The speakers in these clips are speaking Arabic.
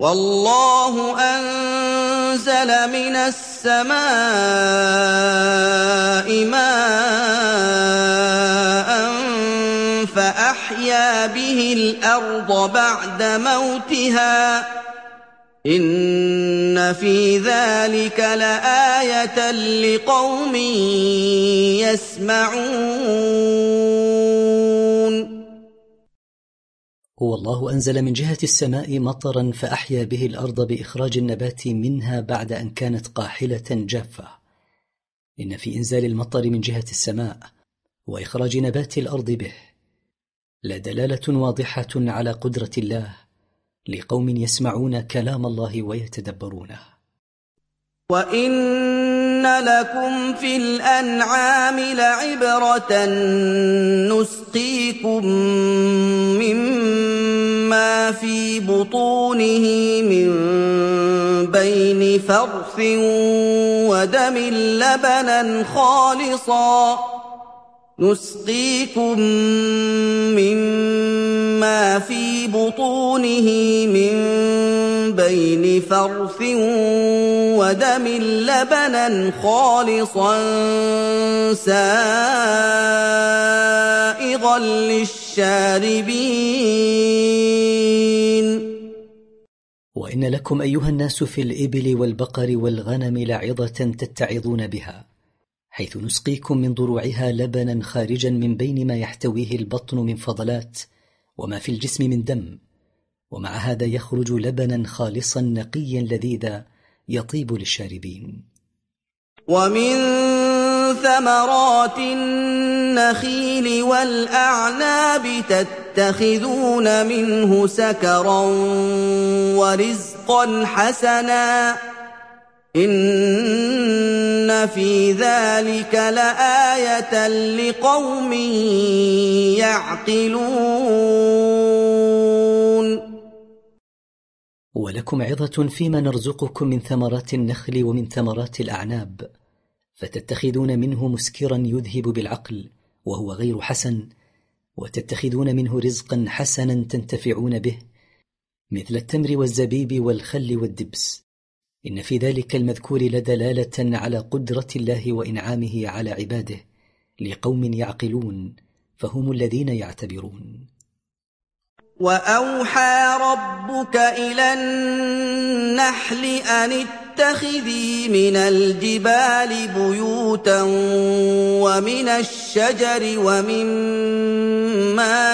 وَاللَّهُ أَنزَلَ مِنَ السَّمَاءِ مَاءً فَأَحْيَا بِهِ الْأَرْضَ بَعْدَ مَوْتِهَا ۚ إِنَّ فِي ذَلِكَ لَآيَةً لِقَوْمٍ يَسْمَعُونَ. هو الله أنزل من جهة السماء مطرا فأحيا به الأرض بإخراج النبات منها بعد أن كانت قاحلة جافة. إن في إنزال المطر من جهة السماء وإخراج نبات الأرض به لدلالة واضحة على قدرة الله لقوم يسمعون كلام الله ويتدبرونه. وَإِنَّ لَكُمْ فِي الْأَنْعَامِ لَعِبْرَةً نُسْقِيكُم مِّمَّا فِي بُطُونِهِ مِن بَيْنِ فَرْثٍ وَدَمٍ لَّبَنًا خَالِصًا سَائِغًا لِّلشَّارِبِينَ. وإن لكم أيها الناس في الإبل والبقر والغنم لعظة تتعظون بها، حيث نسقيكم من ضروعها لبنا خارجا من بين ما يحتويه البطن من فضلات وما في الجسم من دم، ومع هذا يخرج لبنا خالصا نقيا لذيذا يطيب للشاربين. ومن ثمرات النخيل والأعناب تتخذون منه سكرا ورزقا حسنا، إن في ذلك لآية لقوم يعقلون. ولكم عظة فيما نرزقكم من ثمرات النخل ومن ثمرات الأعناب، فتتخذون منه مسكرا يذهب بالعقل وهو غير حسن، وتتخذون منه رزقا حسنا تنتفعون به مثل التمر والزبيب والخل والدبس. إن في ذلك المذكور لدلالة على قدرة الله وإنعامه على عباده لقوم يعقلون، فهم الذين يعتبرون. وأوحى ربك إلى النحل أن اتخذي من الجبال بيوتا ومن الشجر ومما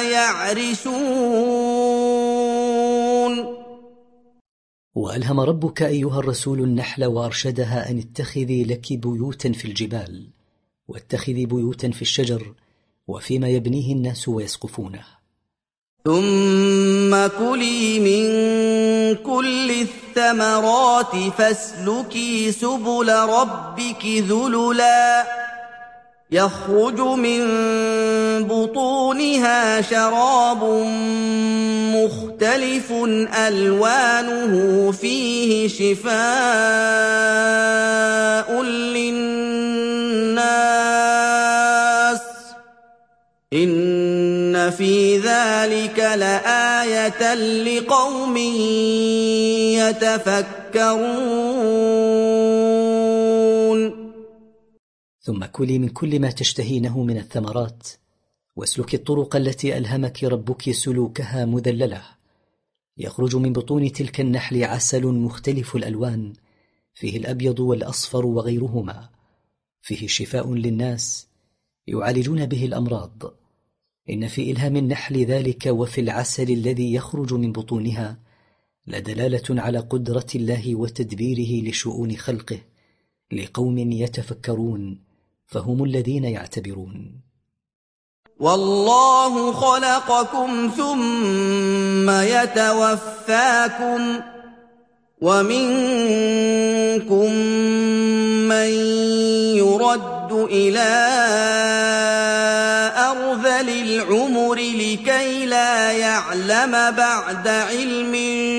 يعرشون. وألهم ربك أيها الرسول النحل وأرشدها أن اتخذي لك بيوتا في الجبال، واتخذي بيوتا في الشجر وفيما يبنيه الناس ويسقفونه. ثم كلي من كل الثمرات فاسلكي سبل ربك ذللا يخرج من بطونها شراب مختلف ألوانه فيه شفاء للناس، إن في ذلك لآية لقوم يتفكرون. ثم كلي من كل ما تشتهينه من الثمرات، واسلكي الطرق التي ألهمك ربك سلوكها مذللة، يخرج من بطون تلك النحل عسل مختلف الألوان، فيه الأبيض والأصفر وغيرهما، فيه شفاء للناس يعالجون به الأمراض. إن في إلهام النحل ذلك وفي العسل الذي يخرج من بطونها لدلالة على قدرة الله وتدبيره لشؤون خلقه لقوم يتفكرون، فهم الذين يعتبرون. والله خلقكم ثم يتوفاكم، ومنكم من يرد إلى أرذل العمر لكي لا يعلم بعد علم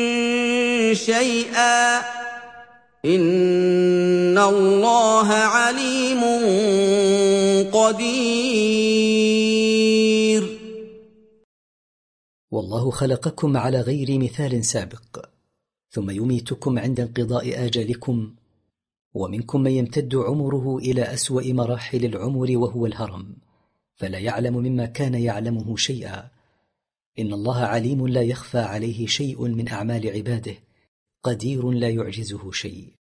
شيئا، إن الله عليم قدير. والله خلقكم على غير مثال سابق، ثم يميتكم عند انقضاء آجالكم، ومنكم من يمتد عمره إلى أسوأ مراحل العمر وهو الهرم، فلا يعلم مما كان يعلمه شيئا. إن الله عليم لا يخفى عليه شيء من أعمال عباده، قدير لا يعجزه شيء.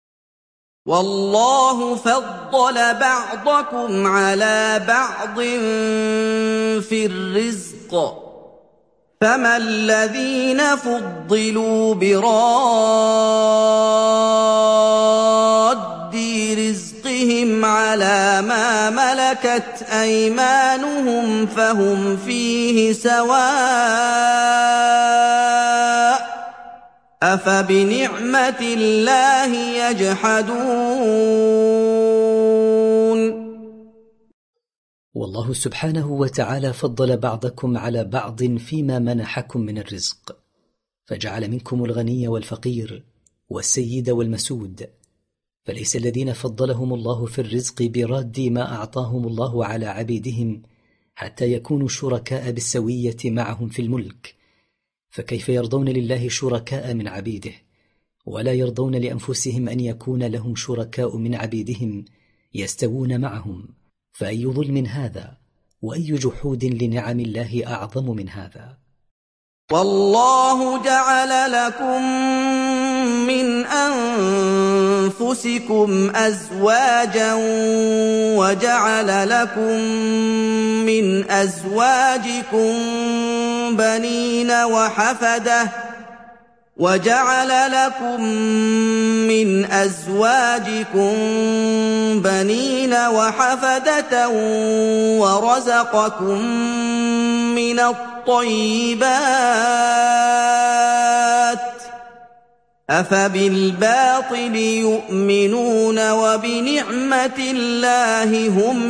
والله فضل بعضكم على بعض في الرزق، فما الذين فضلوا براد رزقهم على ما ملكت أيمانهم فهم فيه سواء، أفبنعمة الله يجحدون. والله سبحانه وتعالى فضل بعضكم على بعض فيما منحكم من الرزق، فجعل منكم الغني والفقير والسيد والمسود، فليس الذين فضلهم الله في الرزق براد ما أعطاهم الله على عبيدهم حتى يكونوا شركاء بالسوية معهم في الملك، فكيف يرضون لله شركاء من عبيده، ولا يرضون لأنفسهم أن يكون لهم شركاء من عبيدهم يستوون معهم؟ فأي ظلم هذا، وأي جحود لنعم الله أعظم من هذا؟ والله جعل لكم من أنفسكم أزواجا وجعل لكم من أزواجكم بنين وحفدة ورزقكم من الطيبات، أفبالباطل يؤمنون وبنعمة الله هم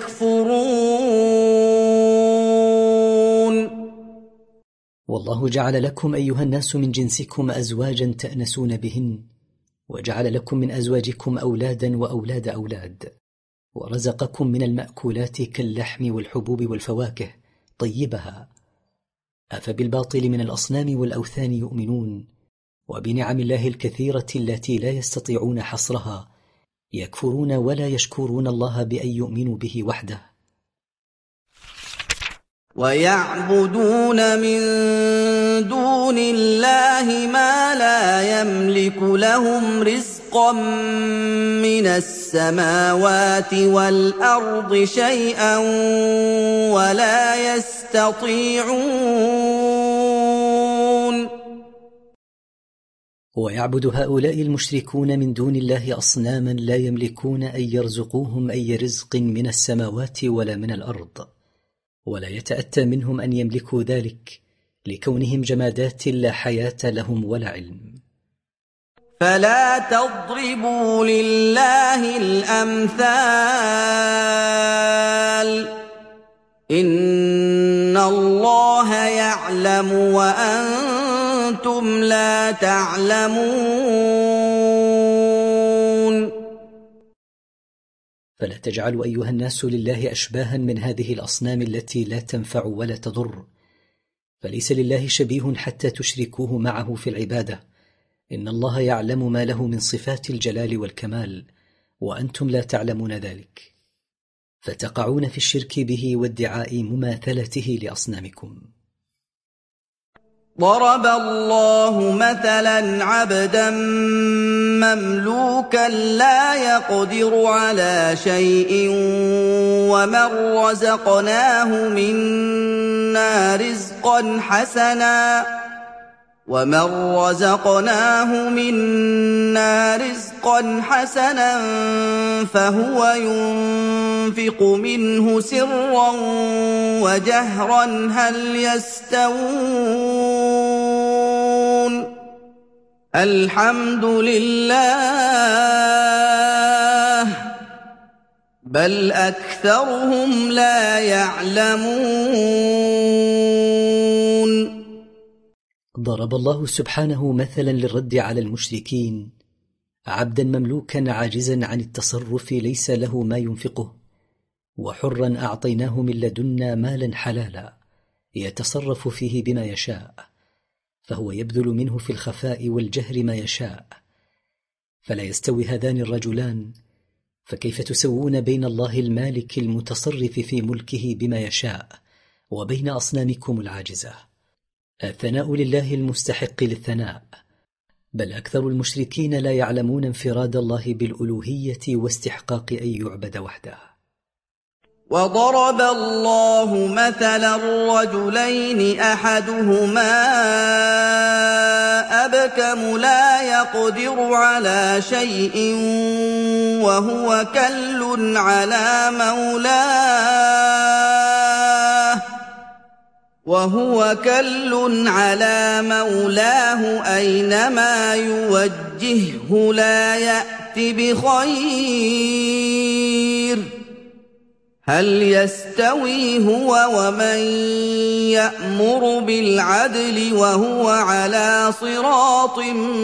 يكفرون. والله جعل لكم أيها الناس من جنسكم أزواجا تأنسون بهن، وجعل لكم من أزواجكم أولادا وأولاد أولاد، ورزقكم من المأكولات كاللحم والحبوب والفواكه طيبها، أفبالباطل من الأصنام والأوثان يؤمنون، وبنعم الله الكثيرة التي لا يستطيعون حصرها يكفرون ولا يشكرون الله بأن يؤمنوا به وحده. ويعبدون من دون الله ما لا يملك لهم رزقا من السماوات والأرض شيئا ولا يستطيعون. ويعبد هؤلاء المشركون من دون الله أصناما لا يملكون أن يرزقوهم أي رزق من السماوات ولا من الأرض، ولا يتأتى منهم أن يملكوا ذلك لكونهم جمادات لا حياة لهم ولا علم. فلا تضربوا لله الأمثال، إن الله يعلم وأنتم لا تعلمون. فلا تجعلوا أيها الناس لله أشباها من هذه الأصنام التي لا تنفع ولا تضر، فليس لله شبيه حتى تشركوه معه في العبادة. إن الله يعلم ما له من صفات الجلال والكمال، وأنتم لا تعلمون ذلك، فتقعون في الشرك به وادعاء مماثلته لأصنامكم. ضرب الله مثلا عبدا مملوكا لا يقدر على شيء ومن رزقناه منا رزقا حسنا فهو ينفق منه سرا وجهرا هل يستوون؟ الحمد لله بل أكثرهم لا يعلمون. ضرب الله سبحانه مثلا للرد على المشركين عبدا مملوكا عاجزا عن التصرف ليس له ما ينفقه، وحرا أعطيناه من لدنا مالا حلالا يتصرف فيه بما يشاء، فهو يبذل منه في الخفاء والجهر ما يشاء. فلا يستوي هذان الرجلان، فكيف تسوون بين الله المالك المتصرف في ملكه بما يشاء وبين أصنامكم العاجزة؟ الثناء لله المستحق للثناء، بل أكثر المشركين لا يعلمون انفراد الله بالألوهية واستحقاق أن يعبد وحده. وضرب الله مثلا رجلين أحدهما أبكم لا يقدر على شيء وهو كل على مولاه أينما يوجهه لا يأت بخير. هل يستوي هو ومن يأمر بالعدل وهو على صراط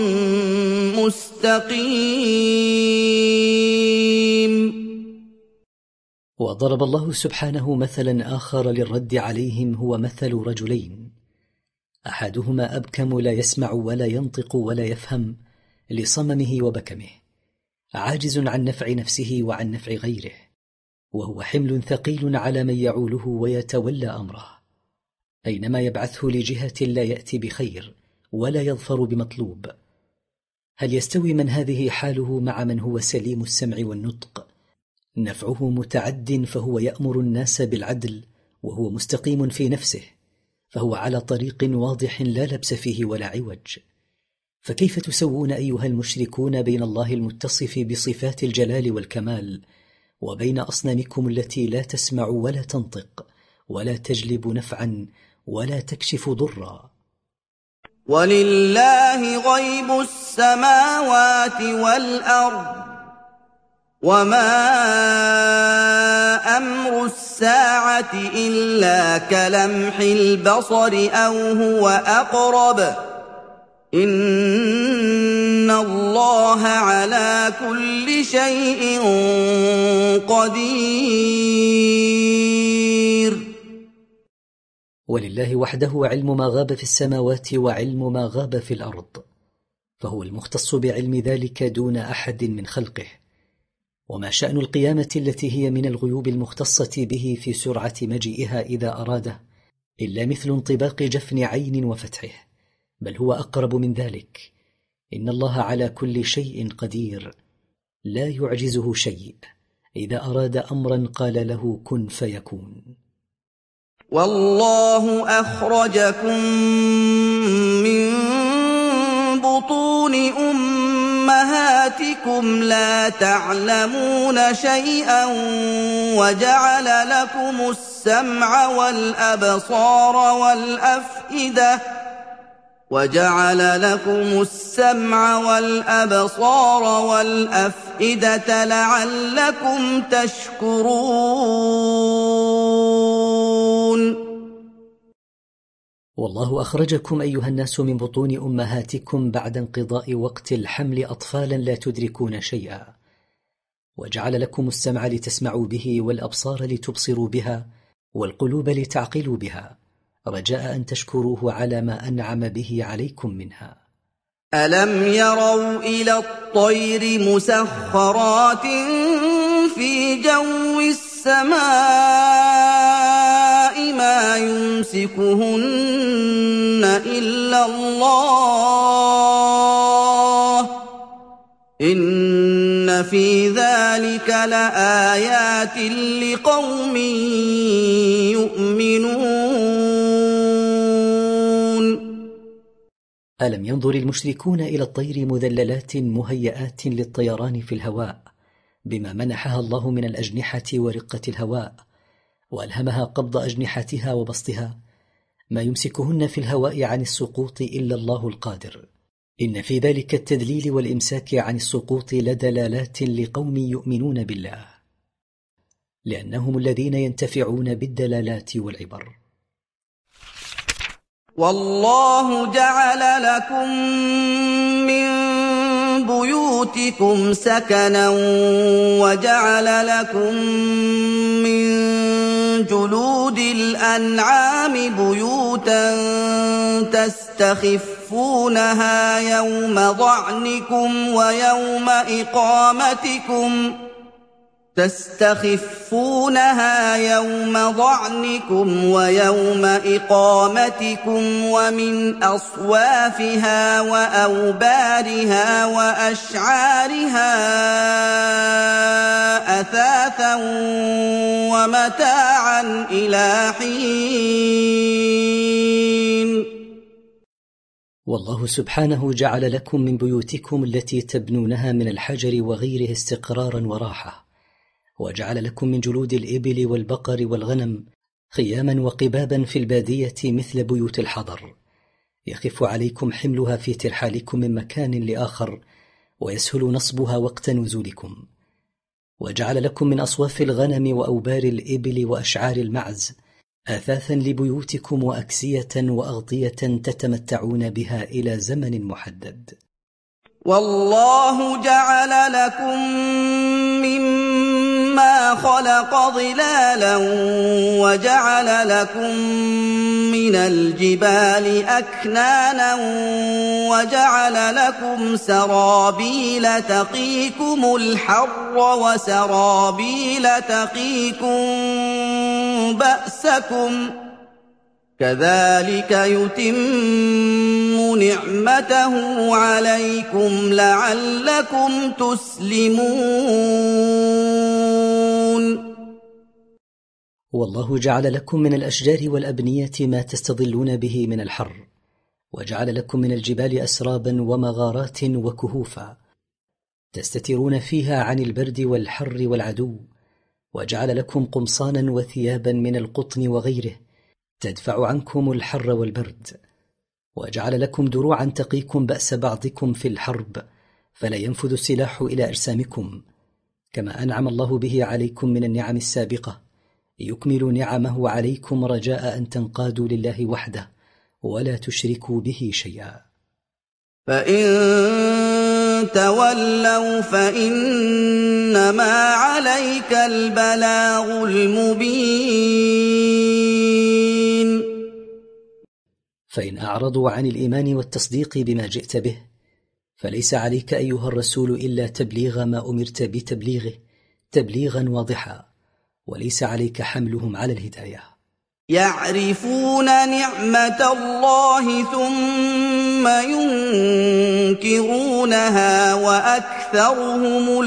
مستقيم؟ وضرب الله سبحانه مثلا آخر للرد عليهم، هو مثل رجلين أحدهما أبكم لا يسمع ولا ينطق ولا يفهم لصممه وبكمه، عاجز عن نفع نفسه وعن نفع غيره، وهو حمل ثقيل على من يعوله ويتولى أمره، أينما يبعثه لجهة لا يأتي بخير ولا يظفر بمطلوب. هل يستوي من هذه حاله مع من هو سليم السمع والنطق، نفعه متعد فهو يأمر الناس بالعدل وهو مستقيم في نفسه، فهو على طريق واضح لا لبس فيه ولا عوج؟ فكيف تسوون أيها المشركون بين الله المتصف بصفات الجلال والكمال وبين أصنامكم التي لا تسمع ولا تنطق ولا تجلب نفعا ولا تكشف ضرا؟ ولله غيب السماوات والأرض وما أمر الساعة إلا كلمح البصر أو هو أقرب إن الله على كل شيء قدير. ولله وحده علم ما غاب في السماوات وعلم ما غاب في الأرض، فهو المختص بعلم ذلك دون أحد من خلقه. وما شأن القيامة التي هي من الغيوب المختصة به في سرعة مجيئها إذا أراده إلا مثل انطباق جفن عين وفتحه، بل هو أقرب من ذلك. إن الله على كل شيء قدير، لا يعجزه شيء، إذا أراد أمرا قال له كن فيكون. والله أخرجكم من بطون أمهاتكم لا تعلمون شيئا وجعل لكم السمع والأبصار والأفئدة لعلكم تشكرون. والله أخرجكم أيها الناس من بطون أمهاتكم بعد انقضاء وقت الحمل أطفالا لا تدركون شيئا، وجعل لكم السمع لتسمعوا به والأبصار لتبصروا بها والقلوب لتعقلوا بها، رجاء أن تشكروه على ما أنعم به عليكم منها. ألم يروا إلى الطير مسخرات في جو السماء ما يمسكهن إلا الله إن في ذلك لآيات لقوم يؤمنون. ألم ينظر المشركون إلى الطير مذللات مهيئات للطيران في الهواء بما منحها الله من الأجنحة ورقة الهواء، وألهمها قبض أجنحتها وبسطها، ما يمسكهن في الهواء عن السقوط إلا الله القادر. إن في ذلك التدليل والإمساك عن السقوط لدلالات لقوم يؤمنون بالله، لأنهم الذين ينتفعون بالدلالات والعبر. والله جعل لكم من بيوتكم سكنا وجعل لكم من جلود الأنعام بيوتا تستخفونها يوم ظعنكم ويوم إقامتكم ومن أصوافها وأوبارها وأشعارها أثاثا ومتاعا إلى حين. والله سبحانه جعل لكم من بيوتكم التي تبنونها من الحجر وغيره استقرارا وراحة، وجعل لكم من جلود الإبل والبقر والغنم خياما وقبابا في البادية مثل بيوت الحضر، يخف عليكم حملها في ترحالكم من مكان لآخر، ويسهل نصبها وقت نزولكم. وجعل لكم من أصواف الغنم وأوبار الإبل وأشعار المعز آثاثا لبيوتكم وأكسية وأغطية تتمتعون بها إلى زمن محدد. والله جعل لكم مما خلق ظلالا وجعل لكم من الجبال أكنانا وجعل لكم سرابيل تقيكم الحر وسرابيل تقيكم بأسكم كذلك يتم نعمته عليكم لعلكم تسلمون. والله جعل لكم من الأشجار والأبنية ما تستظلون به من الحر، وجعل لكم من الجبال أسرابا ومغارات وكهوفا تستترون فيها عن البرد والحر والعدو، وجعل لكم قمصانا وثيابا من القطن وغيره تدفع عنكم الحر والبرد، وجعل لكم دروعا تقيكم بأس بعضكم في الحرب فلا ينفذ السلاح إلى أجسامكم، كما أنعم الله به عليكم من النعم السابقة، يكمل نعمه عليكم رجاء أن تنقادوا لله وحده ولا تشركوا به شيئا. فإن تولوا فإنما عليك البلاغ المبين. فإن أعرضوا عن الإيمان والتصديق بما جئت به فليس عليك أيها الرسول إلا تبليغ ما أمرت بتبليغه تبليغا واضحا، وليس عليك حملهم على الهداية. يعرفون نعمة الله ثم ينكرونها وأكثرهم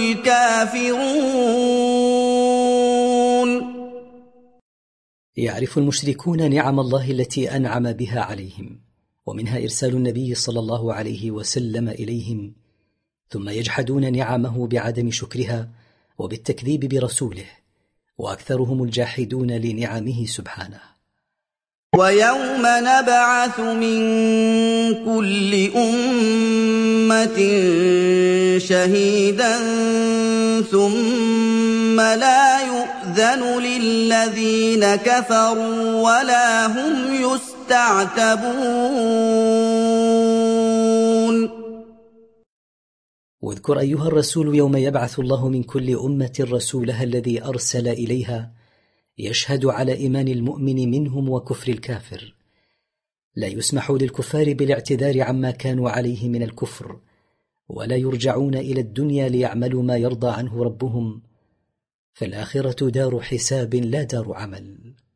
الكافرون. يعرف المشركون نعم الله التي أنعم بها عليهم، ومنها إرسال النبي صلى الله عليه وسلم إليهم، ثم يجحدون نعمه بعدم شكرها وبالتكذيب برسوله، وأكثرهم الجاحدون لنعمه سبحانه. ويوم نبعث من كل أمة شهيدا ثم لا يؤذن للذين كفروا ولا هم يستعتبون. واذكر أيها الرسول يوم يبعث الله من كل أمة رسولها الذي أرسل إليها يشهد على إيمان المؤمن منهم وكفر الكافر، لا يسمح للكفار بالاعتذار عما كانوا عليه من الكفر، ولا يرجعون إلى الدنيا ليعملوا ما يرضى عنه ربهم، فالآخرة دار حساب لا دار عمل.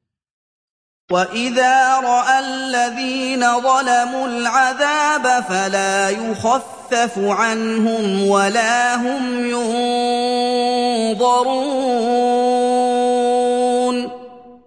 وإذا رأى الذين ظلموا العذاب فلا يخفف عنهم ولا هم ينظرون.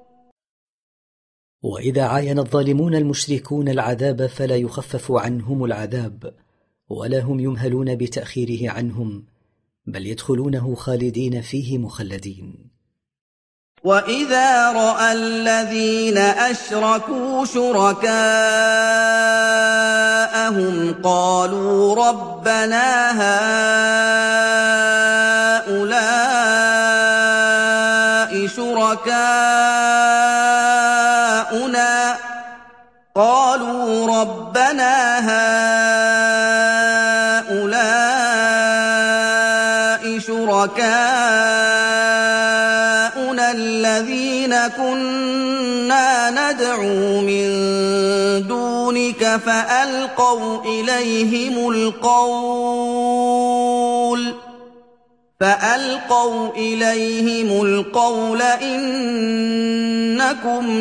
وإذا عاين الظالمون المشركون العذاب فلا يخفف عنهم العذاب ولا هم يمهلون بتأخيره عنهم، بل يدخلونه خالدين فيه مخلدين. وإذا رأى الذين أشركوا شركاءهم قالوا ربنا هؤلاء شركاؤنا الذين كنا ندعو من دونك فألقوا إليهم القول إنكم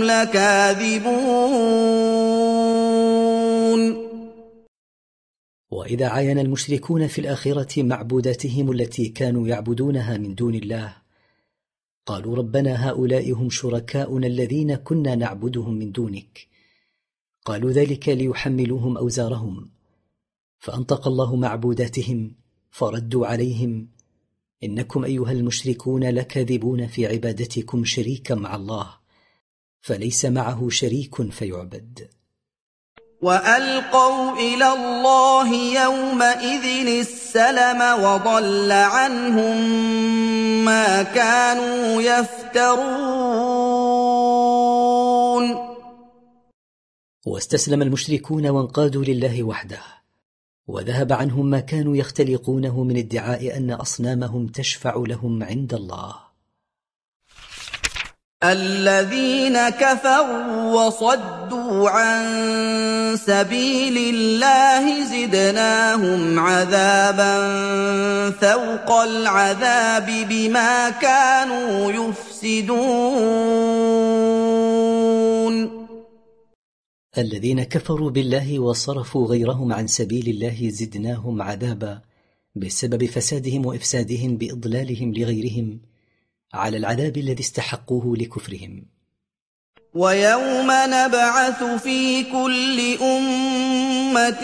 لكاذبون. وإذا عاين المشركون في الآخرة معبوداتهم التي كانوا يعبدونها من دون الله قالوا ربنا هؤلاء هم شركاؤنا الذين كنا نعبدهم من دونك. قالوا ذلك ليحملوهم أوزارهم، فأنطق الله معبوداتهم فردوا عليهم إنكم أيها المشركون لكاذبون في عبادتكم شريكا مع الله، فليس معه شريك فيعبد. وألقوا إلى الله يومئذ السلم وضل عنهم ما كانوا يفترون. واستسلم المشركون وانقادوا لله وحده، وذهب عنهم ما كانوا يختلقونه من ادعاء أن أصنامهم تشفع لهم عند الله. الذين كفروا وصدوا عن سبيل الله زدناهم عذابا فوق العذاب بما كانوا يفسدون. الذين كفروا بالله وصرفوا غيرهم عن سبيل الله زدناهم عذابا بسبب فسادهم وإفسادهم بإضلالهم لغيرهم على العذاب الذي استحقوه لكفرهم. ويوم نبعث في كل أمة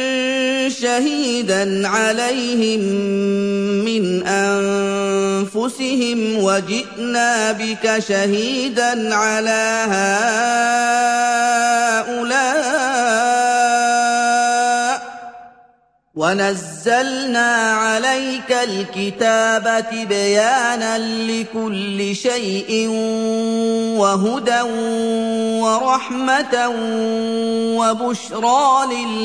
شهيدا عليهم من أنفسهم وجئنا بك شهيدا على هؤلاء ونزلنا عليك الكتاب تبيانا لكل شيء وهدى ورحمة وبشرى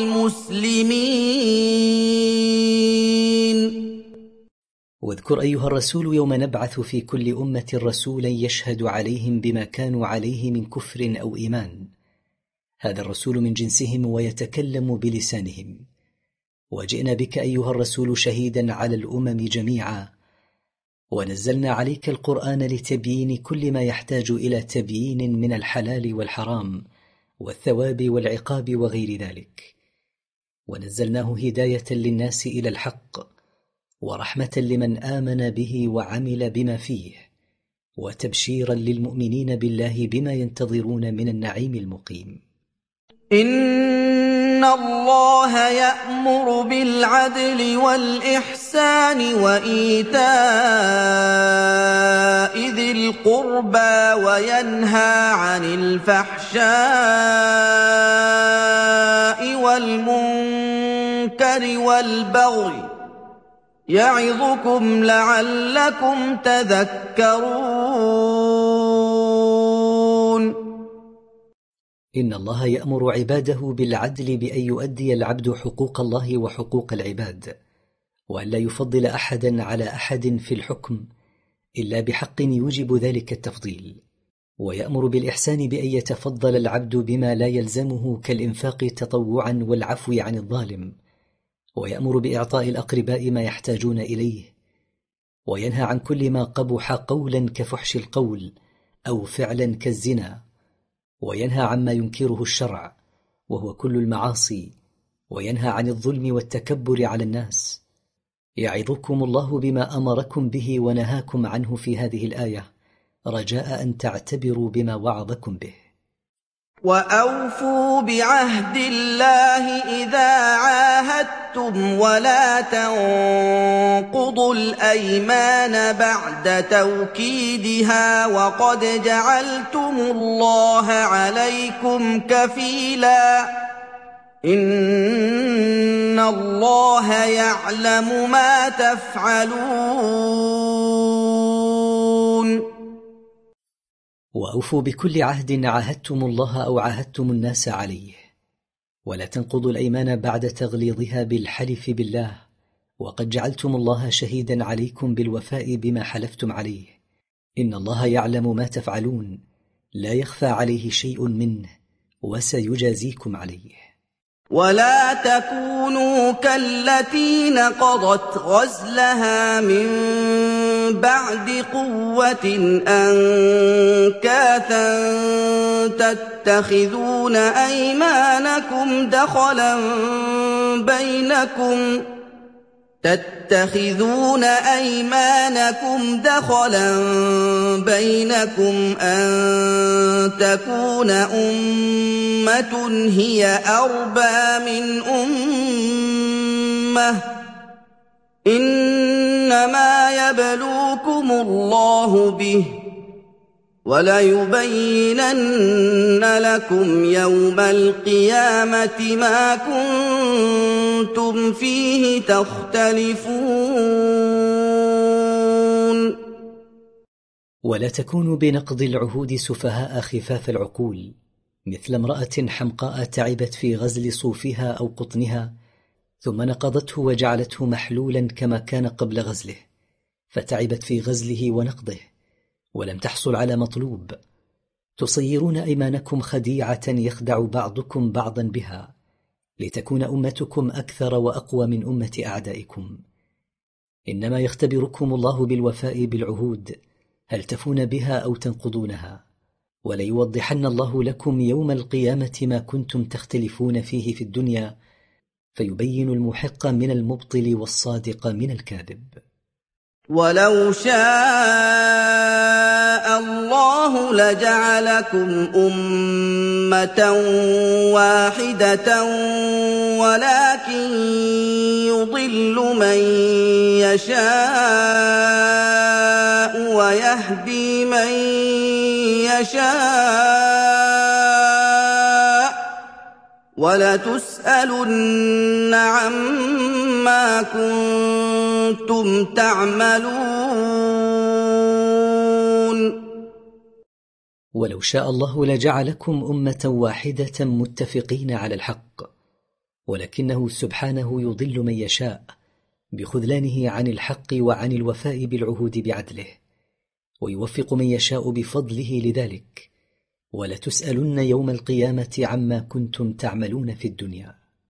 للمسلمين. واذكر أيها الرسول يوم نبعث في كل أمة رسولا يشهد عليهم بما كانوا عليه من كفر أو إيمان، هذا الرسول من جنسهم ويتكلم بلسانهم. وجئنا بك أيها الرسول شهيدا على الأمم جميعا، ونزلنا عليك القرآن لتبيين كل ما يحتاج إلى تبيين من الحلال والحرام والثواب والعقاب وغير ذلك، ونزلناه هداية للناس إلى الحق ورحمة لمن آمن به وعمل بما فيه، وتبشيرا للمؤمنين بالله بما ينتظرون من النعيم المقيم. إن الله يأمر بالعدل والإحسان وإيتاء ذي القربى وينهى عن الفحشاء والمنكر والبغي يعظكم لعلكم تذكرون. إن الله يأمر عباده بالعدل بأن يؤدي العبد حقوق الله وحقوق العباد، وأن لا يفضل أحدا على أحد في الحكم إلا بحق يوجب ذلك التفضيل، ويأمر بالإحسان بأن يتفضل العبد بما لا يلزمه كالإنفاق تطوعا والعفو عن الظالم، ويأمر بإعطاء الأقرباء ما يحتاجون إليه، وينهى عن كل ما قبح قولا كفحش القول أو فعلا كالزنا، وينهى عما ينكره الشرع وهو كل المعاصي، وينهى عن الظلم والتكبر على الناس. يعظكم الله بما أمركم به ونهاكم عنه في هذه الآية رجاء أن تعتبروا بما وعظكم به. وأوفوا بعهد الله إذا عاهدتم ولا تنقضوا الأيمان بعد توكيدها وقد جعلتم الله عليكم كفيلا إن الله يعلم ما تفعلون. وأوفوا بكل عهد عاهدتم الله أو عاهدتم الناس عليه، ولا تنقضوا الأيمان بعد تغليظها بالحلف بالله، وقد جعلتم الله شهيدا عليكم بالوفاء بما حلفتم عليه، إن الله يعلم ما تفعلون لا يخفى عليه شيء منه وسيجازيكم عليه. ولا تكونوا كالتي نقضت غزلها من بعد قوة أنكاثا تتخذون أيمانكم دخلا بينكم أن تكون أمة هي أربى من أمة إنما يبلوكم الله به وليبينن لكم يوم القيامة ما كنتم فيه تختلفون. ولا تكونوا بنقض العهود سفهاء خفاف العقول، مثل امرأة حمقاء تعبت في غزل صوفها أو قطنها ثم نقضته وجعلته محلولا كما كان قبل غزله، فتعبت في غزله ونقضه ولم تحصل على مطلوب. تصيرون أيمانكم خديعة يخدع بعضكم بعضا بها، لتكون أمتكم أكثر وأقوى من أمة أعدائكم. إنما يختبركم الله بالوفاء بالعهود، هل تفون بها أو تنقضونها، وليوضحن الله لكم يوم القيامة ما كنتم تختلفون فيه في الدنيا، فيبين المحق من المبطل والصادق من الكاذب. ولو شاء الله لجعلكم أمة واحدة ولكن يضل من يشاء ويهدي من يشاء ولتسألن عما كنتم تعملون. ولو شاء الله لجعلكم أمة واحدة متفقين على الحق، ولكنه سبحانه يضل من يشاء بخذلانه عن الحق وعن الوفاء بالعهود بعدله، ويوفق من يشاء بفضله لذلك. ولتسألن يوم القيامة عما كنتم تعملون في الدنيا.